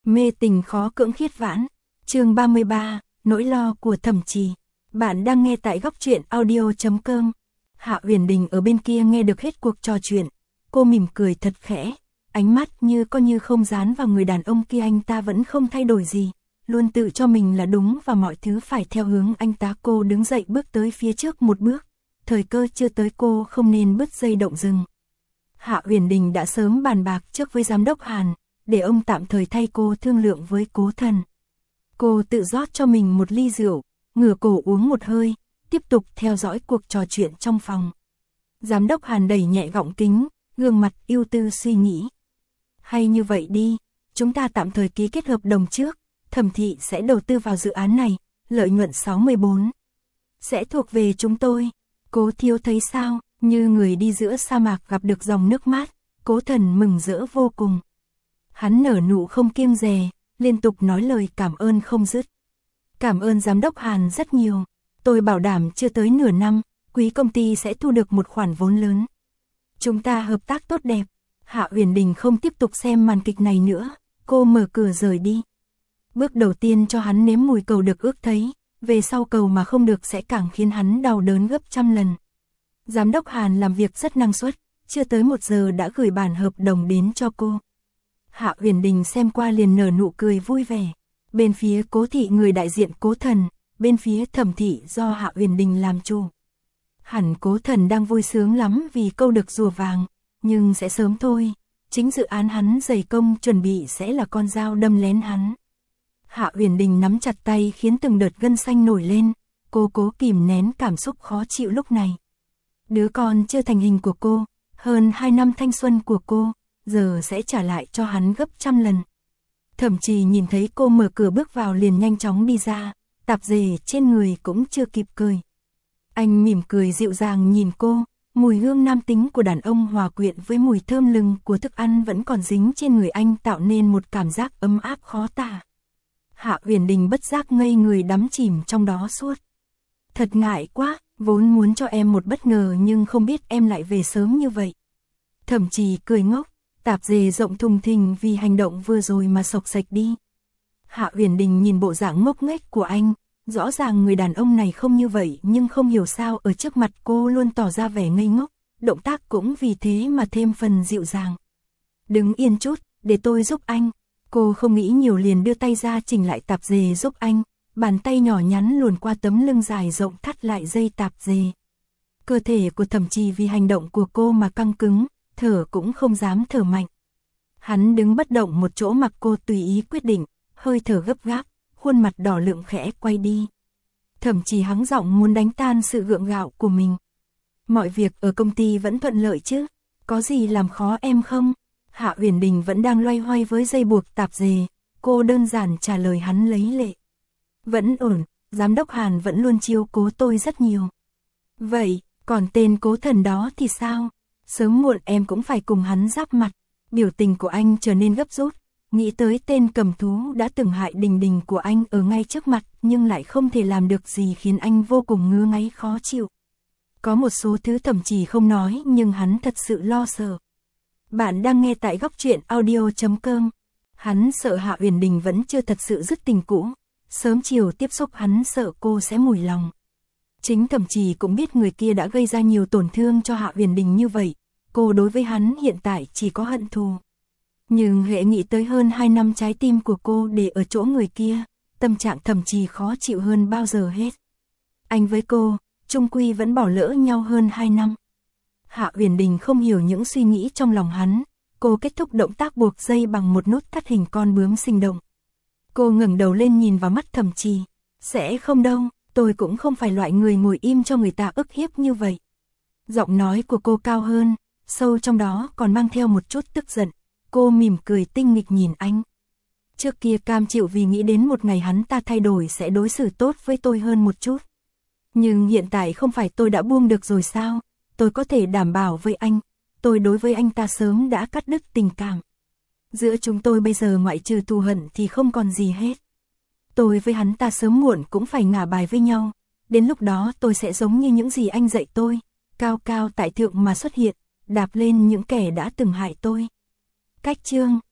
Mê tình khó cưỡng khiết vãn. Chương 33, nỗi lo của Thẩm Trì. Bạn đang nghe tại góc truyện audio.com. Hạ Uyển Đình ở bên kia nghe được hết cuộc trò chuyện, cô mỉm cười thật khẽ, ánh mắt như có như không dán vào người đàn ông kia. Anh ta vẫn không thay đổi gì, luôn tự cho mình là đúng và mọi thứ phải theo hướng anh ta. Cô đứng dậy bước tới phía trước một bước, thời cơ chưa tới cô không nên bứt dây động rừng. Hạ Uyển Đình đã sớm bàn bạc trước với giám đốc Hàn, để ông tạm thời thay cô thương lượng với Cố Thần. Cô tự rót cho mình một ly rượu, ngửa cổ uống một hơi, tiếp tục theo dõi cuộc trò chuyện trong phòng. Giám đốc Hàn đẩy nhẹ gọng kính, gương mặt ưu tư suy nghĩ. Hay như vậy đi, chúng ta tạm thời ký kết hợp đồng trước, Thẩm thị sẽ đầu tư vào dự án này, lợi nhuận 64 sẽ thuộc về chúng tôi. Cố Thiếu thấy sao, như người đi giữa sa mạc gặp được dòng nước mát, Cố Thần mừng rỡ vô cùng. Hắn nở nụ không kiêng dè, liên tục nói lời cảm ơn không dứt. Cảm ơn giám đốc Hàn rất nhiều, tôi bảo đảm chưa tới nửa năm, quý công ty sẽ thu được một khoản vốn lớn. Chúng ta hợp tác tốt đẹp. Hạ Uyển Đình không tiếp tục xem màn kịch này nữa, cô mở cửa rời đi. Bước đầu tiên cho hắn nếm mùi cầu được ước thấy, về sau cầu mà không được sẽ càng khiến hắn đau đớn gấp trăm lần. Giám đốc Hàn làm việc rất năng suất, chưa tới 1 giờ đã gửi bản hợp đồng đến cho cô. Hạ Uyển Đình xem qua liền nở nụ cười vui vẻ. Bên phía Cố thị người đại diện Cố Thần, bên phía Thẩm thị do Hạ Uyển Đình làm chủ. Hẳn Cố Thần đang vui sướng lắm vì câu được rùa vàng, nhưng sẽ sớm thôi, chính dự án hắn dày công chuẩn bị sẽ là con dao đâm lén hắn. Hạ Uyển Đình nắm chặt tay khiến từng đợt gân xanh nổi lên, cô cố kìm nén cảm xúc khó chịu lúc này. Đứa con chưa thành hình của cô, hơn 2 năm thanh xuân của cô, giờ sẽ trả lại cho hắn gấp trăm lần. Thẩm Trì nhìn thấy cô mở cửa bước vào liền nhanh chóng đi ra, tạp dề trên người cũng chưa kịp cười. Anh mỉm cười dịu dàng nhìn cô, mùi hương nam tính của đàn ông hòa quyện với mùi thơm lừng của thức ăn vẫn còn dính trên người anh, tạo nên một cảm giác ấm áp khó tả. Hạ Uyển Đình bất giác ngây người đắm chìm trong đó suốt. Thật ngại quá, vốn muốn cho em một bất ngờ nhưng không biết em lại về sớm như vậy. Thẩm Trì cười ngốc, tạp dề rộng thùng thình vì hành động vừa rồi mà xộc xệch đi. Hạ Uyển Đình nhìn bộ dạng ngốc nghếch của anh, rõ ràng người đàn ông này không như vậy nhưng không hiểu sao ở trước mặt cô luôn tỏ ra vẻ ngây ngốc, động tác cũng vì thế mà thêm phần dịu dàng. Đứng yên chút, để tôi giúp anh. Cô không nghĩ nhiều liền đưa tay ra chỉnh lại tạp dề giúp anh, bàn tay nhỏ nhắn luồn qua tấm lưng dài rộng thắt lại dây tạp dề. Cơ thể của Thẩm Trì vì hành động của cô mà căng cứng, thở cũng không dám thở mạnh. Hắn đứng bất động một chỗ mặc cô tùy ý quyết định, hơi thở gấp gáp, khuôn mặt đỏ lượng khẽ quay đi. Thẩm Trì hắng giọng muốn đánh tan sự gượng gạo của mình. Mọi việc ở công ty vẫn thuận lợi chứ, có gì làm khó em không? Hạ Uyển Đình vẫn đang loay hoay với dây buộc tạp dề, cô đơn giản trả lời hắn lấy lệ. Vẫn ổn, giám đốc Hàn vẫn luôn chiếu cố tôi rất nhiều. Vậy, còn tên Cố Thần đó thì sao? Sớm muộn em cũng phải cùng hắn giáp mặt. Biểu tình của anh trở nên gấp rút, nghĩ tới tên cầm thú đã từng hại Đình Đình của anh ở ngay trước mặt nhưng lại không thể làm được gì khiến anh vô cùng ngứa ngáy khó chịu. Có một số thứ Thẩm Trì không nói nhưng hắn thật sự lo sợ. Bạn đang nghe tại góc truyện audio.com. Hắn sợ Hạ Uyển Đình vẫn chưa thật sự dứt tình cũ, sớm chiều tiếp xúc hắn sợ cô sẽ mùi lòng. Chính Thẩm Trì cũng biết người kia đã gây ra nhiều tổn thương cho Hạ Uyển Đình như vậy, cô đối với hắn hiện tại chỉ có hận thù. Nhưng hệ nghĩ tới hơn 2 năm trái tim của cô để ở chỗ người kia, tâm trạng Thẩm Trì khó chịu hơn bao giờ hết. Anh với cô, chung quy vẫn bỏ lỡ nhau hơn 2 năm. Hạ Uyển Đình không hiểu những suy nghĩ trong lòng hắn, cô kết thúc động tác buộc dây bằng một nút thắt hình con bướm sinh động. Cô ngẩng đầu lên nhìn vào mắt Thẩm Trì, sẽ không đâu, tôi cũng không phải loại người ngồi im cho người ta ức hiếp như vậy. Giọng nói của cô cao hơn, sâu trong đó còn mang theo một chút tức giận, cô mỉm cười tinh nghịch nhìn anh. Trước kia cam chịu vì nghĩ đến một ngày hắn ta thay đổi sẽ đối xử tốt với tôi hơn một chút. Nhưng hiện tại không phải tôi đã buông được rồi sao? Tôi có thể đảm bảo với anh, tôi đối với anh ta sớm đã cắt đứt tình cảm. Giữa chúng tôi bây giờ ngoại trừ thù hận thì không còn gì hết. Tôi với hắn ta sớm muộn cũng phải ngả bài với nhau, đến lúc đó tôi sẽ giống như những gì anh dạy tôi, cao cao tại thượng mà xuất hiện, đạp lên những kẻ đã từng hại tôi. Cách chương